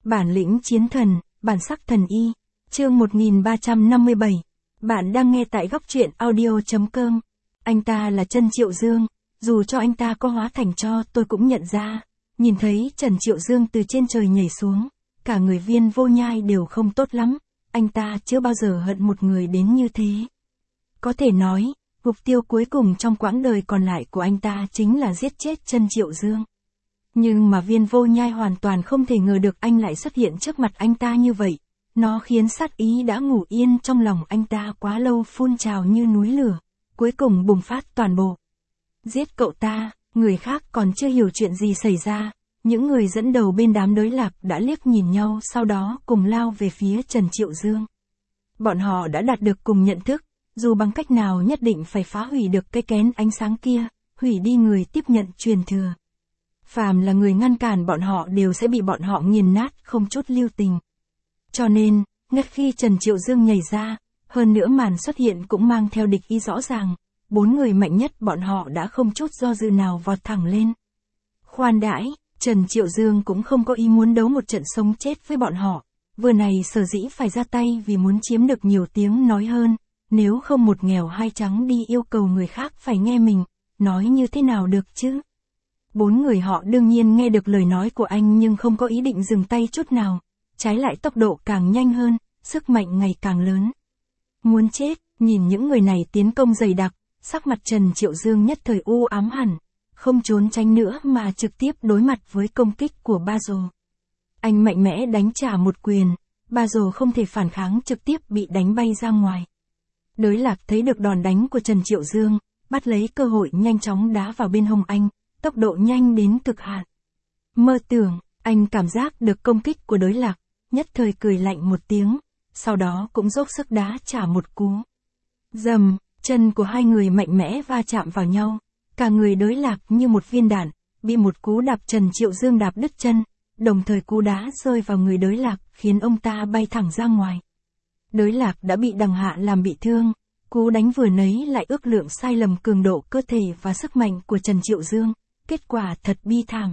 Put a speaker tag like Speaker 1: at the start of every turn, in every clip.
Speaker 1: Bản lĩnh chiến thần, bản sắc thần y. Chương 1357. Bạn đang nghe tại góc truyện audio.com. Anh ta là Trần Triệu Dương, dù cho anh ta có hóa thành tro tôi cũng nhận ra. Nhìn thấy Trần Triệu Dương từ trên trời nhảy xuống, cả người Viên Vô Nhai đều không tốt lắm, anh ta chưa bao giờ hận một người đến như thế. Có thể nói, mục tiêu cuối cùng trong quãng đời còn lại của anh ta chính là giết chết Trần Triệu Dương. Nhưng mà Viên Vô Nhai hoàn toàn không thể ngờ được anh lại xuất hiện trước mặt anh ta như vậy. Nó khiến sát ý đã ngủ yên trong lòng anh ta quá lâu phun trào như núi lửa, cuối cùng bùng phát toàn bộ. Giết cậu ta, người khác còn chưa hiểu chuyện gì xảy ra, những người dẫn đầu bên đám đối lạc đã liếc nhìn nhau sau đó cùng lao về phía Trần Triệu Dương. Bọn họ đã đạt được cùng nhận thức, dù bằng cách nào nhất định phải phá hủy được cái kén ánh sáng kia, hủy đi người tiếp nhận truyền thừa. Phàm là người ngăn cản bọn họ đều sẽ bị bọn họ nghiền nát không chút lưu tình. Cho nên, ngay khi Trần Triệu Dương nhảy ra, hơn nữa màn xuất hiện cũng mang theo địch ý rõ ràng, 4 người mạnh nhất bọn họ đã không chút do dự nào vọt thẳng lên. Khoan đãi, Trần Triệu Dương cũng không có ý muốn đấu một trận sống chết với bọn họ, vừa này sở dĩ phải ra tay vì muốn chiếm được nhiều tiếng nói hơn, nếu không một nghèo hai trắng đi yêu cầu người khác phải nghe mình, nói như thế nào được chứ? 4 người họ đương nhiên nghe được lời nói của anh nhưng không có ý định dừng tay chút nào, trái lại tốc độ càng nhanh hơn, sức mạnh ngày càng lớn. Muốn chết, nhìn những người này tiến công dày đặc, sắc mặt Trần Triệu Dương nhất thời u ám hẳn, không trốn tránh nữa mà trực tiếp đối mặt với công kích của Ba Dồ. Anh mạnh mẽ đánh trả một quyền, Ba Dồ không thể phản kháng trực tiếp bị đánh bay ra ngoài. Đối lạc thấy được đòn đánh của Trần Triệu Dương, bắt lấy cơ hội nhanh chóng đá vào bên hông anh, tốc độ nhanh đến cực hạn. Mơ tưởng, anh cảm giác được công kích của đối lạc, nhất thời cười lạnh một tiếng, sau đó cũng dốc sức đá trả một cú. Dầm, chân của hai người mạnh mẽ va chạm vào nhau, cả người đối lạc như một viên đạn, bị một cú đạp Trần Triệu Dương đạp đứt chân, đồng thời cú đá rơi vào người đối lạc khiến ông ta bay thẳng ra ngoài. Đối lạc đã bị đằng hạ làm bị thương, cú đánh vừa nấy lại ước lượng sai lầm cường độ cơ thể và sức mạnh của Trần Triệu Dương, kết quả thật bi thảm.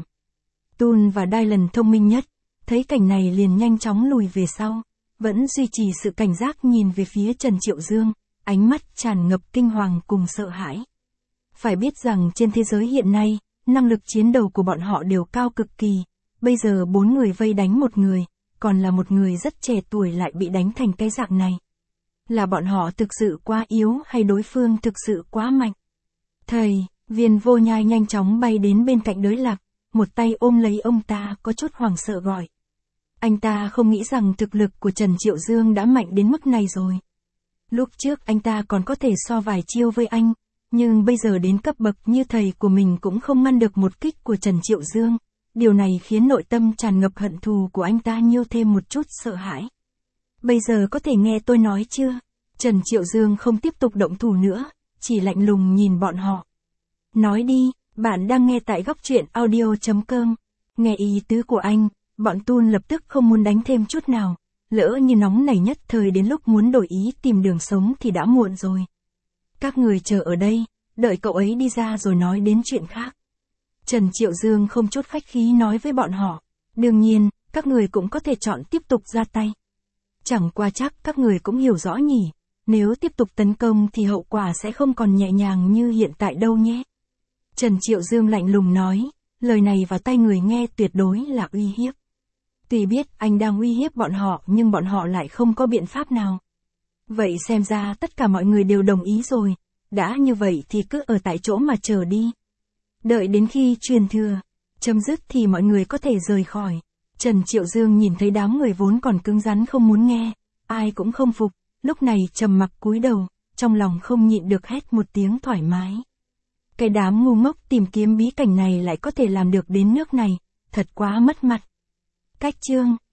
Speaker 1: Tun và Dylan thông minh nhất, thấy cảnh này liền nhanh chóng lùi về sau, vẫn duy trì sự cảnh giác nhìn về phía Trần Triệu Dương, ánh mắt tràn ngập kinh hoàng cùng sợ hãi. Phải biết rằng trên thế giới hiện nay, năng lực chiến đấu của bọn họ đều cao cực kỳ, bây giờ 4 người vây đánh một người, còn là một người rất trẻ tuổi lại bị đánh thành cái dạng này. Là bọn họ thực sự quá yếu hay đối phương thực sự quá mạnh? Thầy, Viên Vô Nhai nhanh chóng bay đến bên cạnh đối lạc, một tay ôm lấy ông ta có chút hoảng sợ gọi. Anh ta không nghĩ rằng thực lực của Trần Triệu Dương đã mạnh đến mức này rồi. Lúc trước anh ta còn có thể so vài chiêu với anh, nhưng bây giờ đến cấp bậc như thầy của mình cũng không ngăn được một kích của Trần Triệu Dương. Điều này khiến nội tâm tràn ngập hận thù của anh ta nhiêu thêm một chút sợ hãi. Bây giờ có thể nghe tôi nói chưa? Trần Triệu Dương không tiếp tục động thủ nữa, chỉ lạnh lùng nhìn bọn họ. Nói đi, bạn đang nghe tại góc truyện audio.com. Nghe ý tứ của anh, bọn Tun lập tức không muốn đánh thêm chút nào. Lỡ như nóng nảy nhất thời đến lúc muốn đổi ý tìm đường sống thì đã muộn rồi. Các người chờ ở đây, đợi cậu ấy đi ra rồi nói đến chuyện khác. Trần Triệu Dương không chút khách khí nói với bọn họ. Đương nhiên, các người cũng có thể chọn tiếp tục ra tay. Chẳng qua chắc các người cũng hiểu rõ nhỉ. Nếu tiếp tục tấn công thì hậu quả sẽ không còn nhẹ nhàng như hiện tại đâu nhé. Trần Triệu Dương lạnh lùng nói, lời này vào tai người nghe tuyệt đối là uy hiếp. Tuy biết anh đang uy hiếp bọn họ nhưng bọn họ lại không có biện pháp nào. Vậy xem ra tất cả mọi người đều đồng ý rồi, đã như vậy thì cứ ở tại chỗ mà chờ đi. Đợi đến khi truyền thừa chấm dứt thì mọi người có thể rời khỏi. Trần Triệu Dương nhìn thấy đám người vốn còn cứng rắn không muốn nghe, ai cũng không phục, lúc này trầm mặc cúi đầu, trong lòng không nhịn được hét một tiếng thoải mái. Cái đám ngu ngốc tìm kiếm bí cảnh này lại có thể làm được đến nước này, thật quá mất mặt. Cách chương